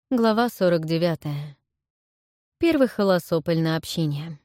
Глава 49. Первый холосополь на общине.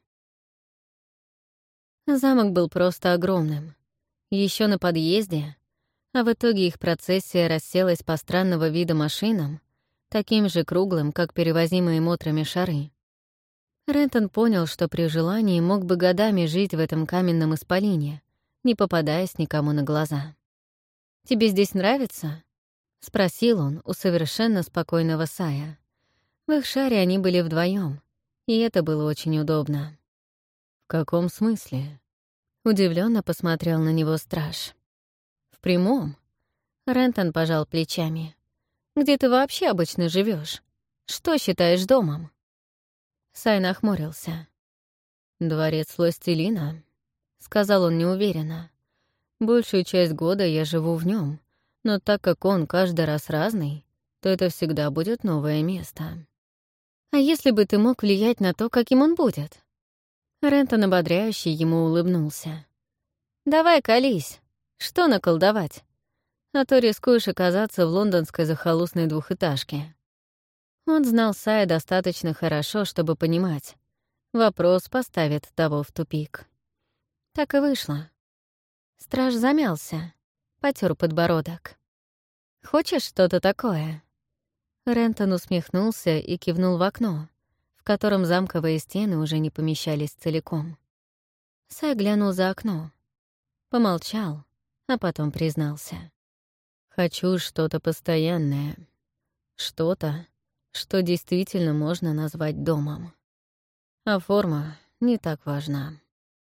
Замок был просто огромным. Еще на подъезде, а в итоге их процессия расселась по странного вида машинам, таким же круглым, как перевозимые мотрами шары. Рентон понял, что при желании мог бы годами жить в этом каменном исполине, не попадаясь никому на глаза. «Тебе здесь нравится?» — спросил он у совершенно спокойного Сая. В их шаре они были вдвоем, и это было очень удобно. «В каком смысле?» — удивленно посмотрел на него страж. «В прямом?» — Рентон пожал плечами. «Где ты вообще обычно живешь? Что считаешь домом?» Сай нахмурился. «Дворец Властелина», — сказал он неуверенно. «Большую часть года я живу в нем, но так как он каждый раз разный, то это всегда будет новое место». «А если бы ты мог влиять на то, каким он будет?» Рентон ободряюще ему улыбнулся. «Давай колись. Что наколдовать? А то рискуешь оказаться в лондонской захолустной двухэтажке». Он знал Сая достаточно хорошо, чтобы понимать. Вопрос поставит того в тупик. Так и вышло. Страж замялся, потер подбородок. «Хочешь что-то такое?» Рентон усмехнулся и кивнул в окно, в котором замковые стены уже не помещались целиком. Сай глянул за окно, помолчал, а потом признался. «Хочу что-то постоянное. Что-то, что действительно можно назвать домом. А форма не так важна».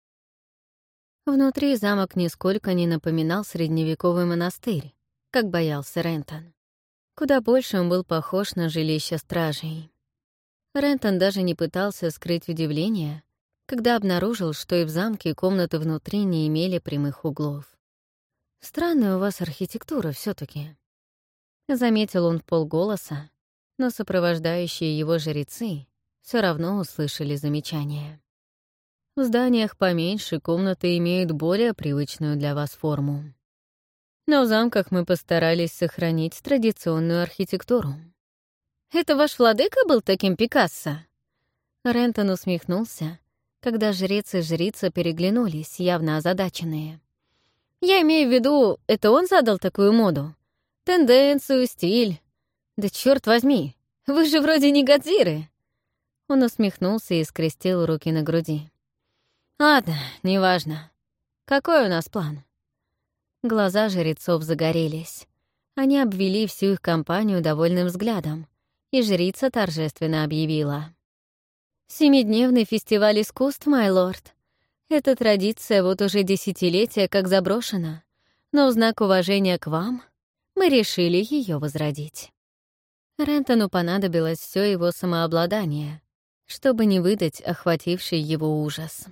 Внутри замок нисколько не напоминал средневековый монастырь, как боялся Рентон. Куда больше он был похож на жилище стражей. Рентон даже не пытался скрыть удивление, когда обнаружил, что и в замке комнаты внутри не имели прямых углов. «Странная у вас архитектура все таки заметил он вполголоса, но сопровождающие его жрецы все равно услышали замечание. «В зданиях поменьше комнаты имеют более привычную для вас форму. Но в замках мы постарались сохранить традиционную архитектуру». «Это ваш владыка был таким Пикассо?» Рентон усмехнулся, когда жрец и жрица переглянулись, явно озадаченные. «Я имею в виду, это он задал такую моду? Тенденцию, стиль? Да чёрт возьми, вы же вроде не Годзиры!» Он усмехнулся и скрестил руки на груди. «Ладно, неважно. Какой у нас план?» Глаза жрецов загорелись. Они обвели всю их компанию довольным взглядом, и жрица торжественно объявила. «Семидневный фестиваль искусств, май лорд. Эта традиция вот уже десятилетия как заброшена, но в знак уважения к вам мы решили ее возродить». Рентону понадобилось все его самообладание, чтобы не выдать охвативший его ужас.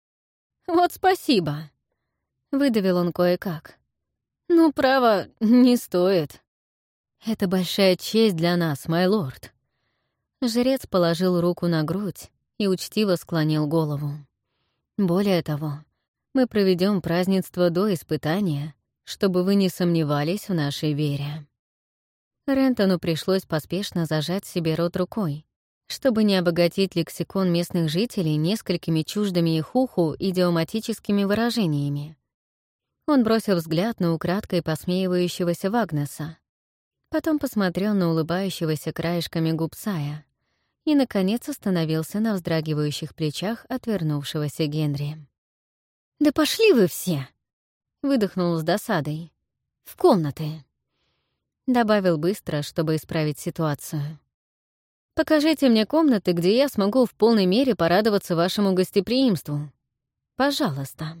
«Вот спасибо», — выдавил он кое-как. «Ну, право, не стоит». «Это большая честь для нас, май лорд». Жрец положил руку на грудь и учтиво склонил голову. «Более того, мы проведем празднество до испытания, чтобы вы не сомневались в нашей вере». Рентону пришлось поспешно зажать себе рот рукой, чтобы не обогатить лексикон местных жителей несколькими чуждыми их уху идиоматическими выражениями. Он бросил взгляд на украдкой посмеивающегося Вагнеса, потом посмотрел на улыбающегося краешками губ Сая и, наконец, остановился на вздрагивающих плечах отвернувшегося Генри. «Да пошли вы все!» — выдохнул с досадой. «В комнаты!» Добавил быстро, чтобы исправить ситуацию. «Покажите мне комнаты, где я смогу в полной мере порадоваться вашему гостеприимству. Пожалуйста».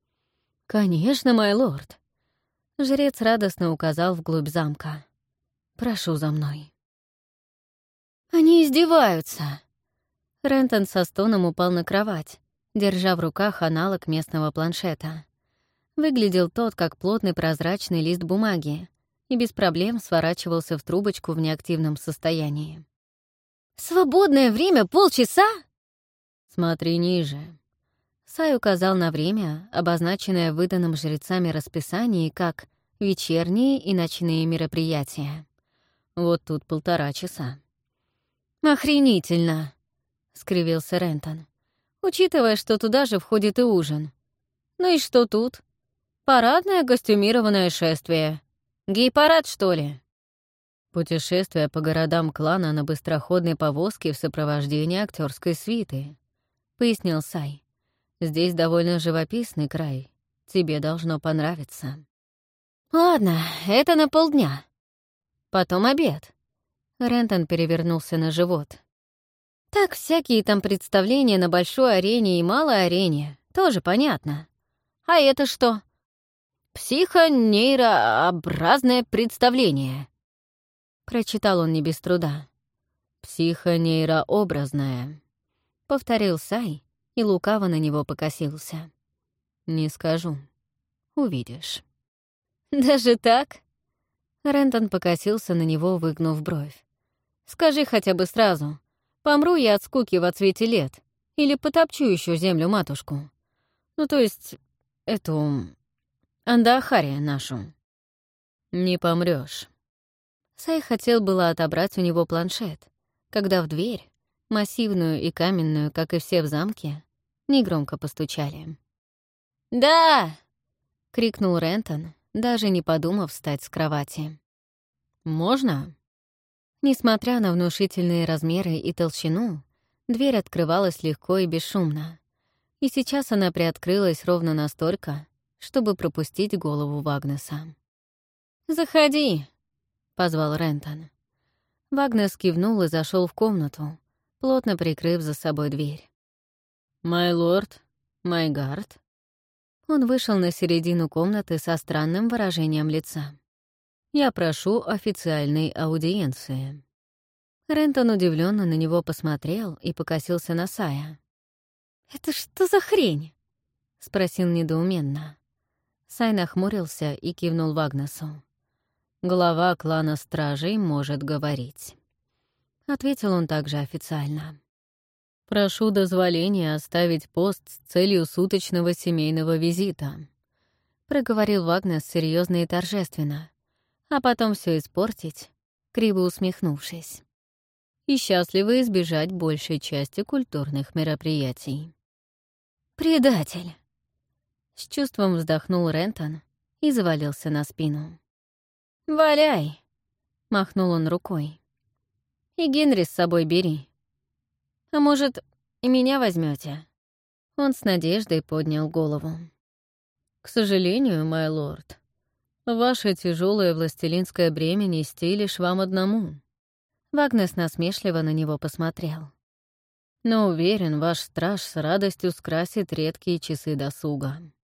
«Конечно, май лорд». Жрец радостно указал вглубь замка. «Прошу за мной». «Они издеваются!» Рентон со стоном упал на кровать, держа в руках аналог местного планшета. Выглядел тот, как плотный прозрачный лист бумаги, и без проблем сворачивался в трубочку в неактивном состоянии. «Свободное время полчаса?» «Смотри ниже». Сай указал на время, обозначенное в выданном жрецами расписании как «вечерние и ночные мероприятия». Вот тут 1,5 часа. «Охренительно!» — скривился Рентон. «Учитывая, что туда же входит и ужин. Ну и что тут? Парадное костюмированное шествие. Гей-парад, что ли?» «Путешествие по городам клана на быстроходной повозке в сопровождении актерской свиты», — пояснил Сай. «Здесь довольно живописный край. Тебе должно понравиться». «Ладно, это на полдня. Потом обед». Рентон перевернулся на живот. «Так, всякие там представления на большой арене и малой арене. Тоже понятно. А это что? Психонейрообразное представление». Прочитал он не без труда. «Психонейрообразное», — повторил Сай и лукаво на него покосился. «Не скажу. Увидишь». «Даже так?» Рентон покосился на него, выгнув бровь. «Скажи хотя бы сразу, помру я от скуки во цвете лет или потопчу еще землю-матушку? Ну, то есть, эту... Андаахария нашу». «Не помрёшь». Сай хотел было отобрать у него планшет, когда в дверь, массивную и каменную, как и все в замке, негромко постучали. «Да!» — крикнул Рентон, даже не подумав встать с кровати. «Можно?» Несмотря на внушительные размеры и толщину, дверь открывалась легко и бесшумно, и сейчас она приоткрылась ровно настолько, чтобы пропустить голову Вагнеса. «Заходи!» — позвал Рентон. Вагнес кивнул и зашел в комнату, плотно прикрыв за собой дверь. «Май лорд, май гард». Он вышел на середину комнаты со странным выражением лица. «Я прошу официальной аудиенции». Рентон удивленно на него посмотрел и покосился на Сая. «Это что за хрень?» — спросил недоуменно. Сай нахмурился и кивнул Вагнесу. «Глава клана стражей может говорить», — ответил он также официально. «Прошу дозволения оставить пост с целью суточного семейного визита», — проговорил Вагнес серьезно и торжественно, а потом все испортить, криво усмехнувшись. «И счастливо избежать большей части культурных мероприятий». «Предатель!» — с чувством вздохнул Рентон и завалился на спину. «Валяй!» — махнул он рукой. «И Генри с собой бери. А может, и меня возьмете? Он с надеждой поднял голову. «К сожалению, май лорд, ваше тяжелое властелинское бремя нести лишь вам одному». Вагнес насмешливо на него посмотрел. «Но уверен, ваш страж с радостью скрасит редкие часы досуга».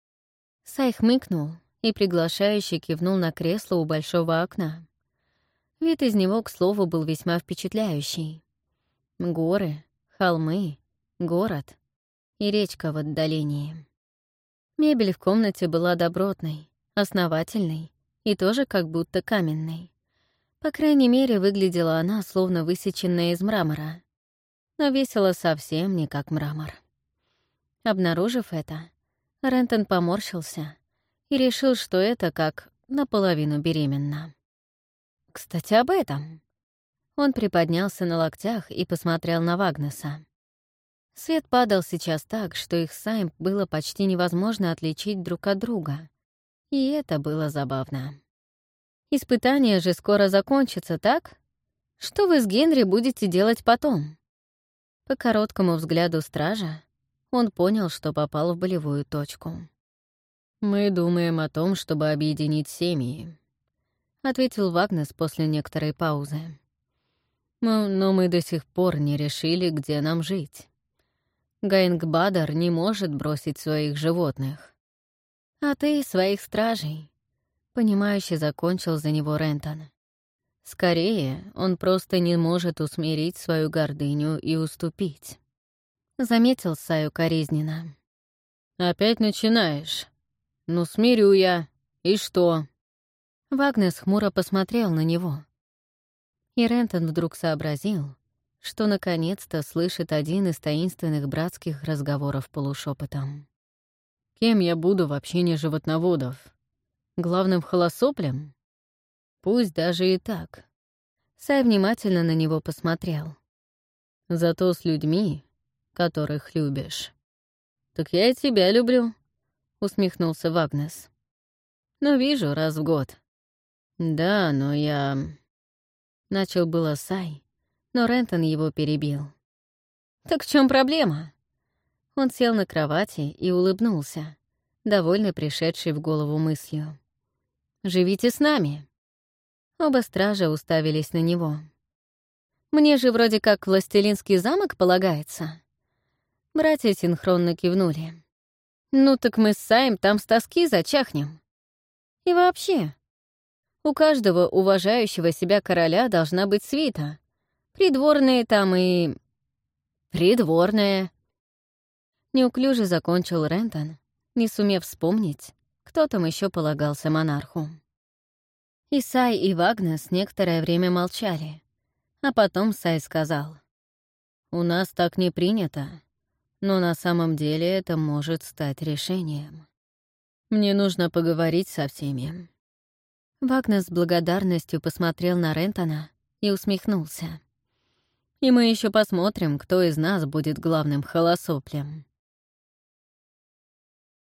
Сай хмыкнул и приглашающе кивнул на кресло у большого окна. Вид из него, к слову, был весьма впечатляющий. Горы, холмы, город и речка в отдалении. Мебель в комнате была добротной, основательной и тоже как будто каменной. По крайней мере, выглядела она словно высеченная из мрамора, но весила совсем не как мрамор. Обнаружив это, Рентон поморщился и решил, что это как наполовину беременна. «Кстати, об этом». Он приподнялся на локтях и посмотрел на Вагнеса. Свет падал сейчас так, что их Сайм было почти невозможно отличить друг от друга. И это было забавно. «Испытание же скоро закончится, так? Что вы с Генри будете делать потом?» По короткому взгляду стража он понял, что попал в болевую точку. «Мы думаем о том, чтобы объединить семьи», — ответил Вагнес после некоторой паузы. «Но мы до сих пор не решили, где нам жить. Гаингбадар не может бросить своих животных. А ты — своих стражей», — понимающе закончил за него Рентон. «Скорее, он просто не может усмирить свою гордыню и уступить», — заметил Сай укоризненно. «Опять начинаешь. Ну, смирю я. И что?» Вагнес хмуро посмотрел на него. И Рентон вдруг сообразил, что наконец-то слышит один из таинственных братских разговоров полушепотом. «Кем я буду в общине животноводов? Главным холосоплем? Пусть даже и так». Сай внимательно на него посмотрел. Зато с людьми, которых любишь. «Так я и тебя люблю», — усмехнулся Вагнес. «Но вижу раз в год». «Да, но я...» Начал было Сай, но Рентон его перебил. «Так в чем проблема?» Он сел на кровати и улыбнулся, довольно пришедший в голову мыслью. «Живите с нами». Оба стража уставились на него. «Мне же вроде как властелинский замок полагается». Братья синхронно кивнули. «Ну так мы с Саем там с тоски зачахнем. И вообще, у каждого уважающего себя короля должна быть свита. Придворные там и... Придворная». Неуклюже закончил Рентон, не сумев вспомнить, кто там еще полагался монарху. И Сай, и Вагнес некоторое время молчали, а потом Сай сказал: «У нас так не принято, но на самом деле это может стать решением. Мне нужно поговорить со всеми». Вагнес с благодарностью посмотрел на Рентона и усмехнулся. «И мы еще посмотрим, кто из нас будет главным холосоплем».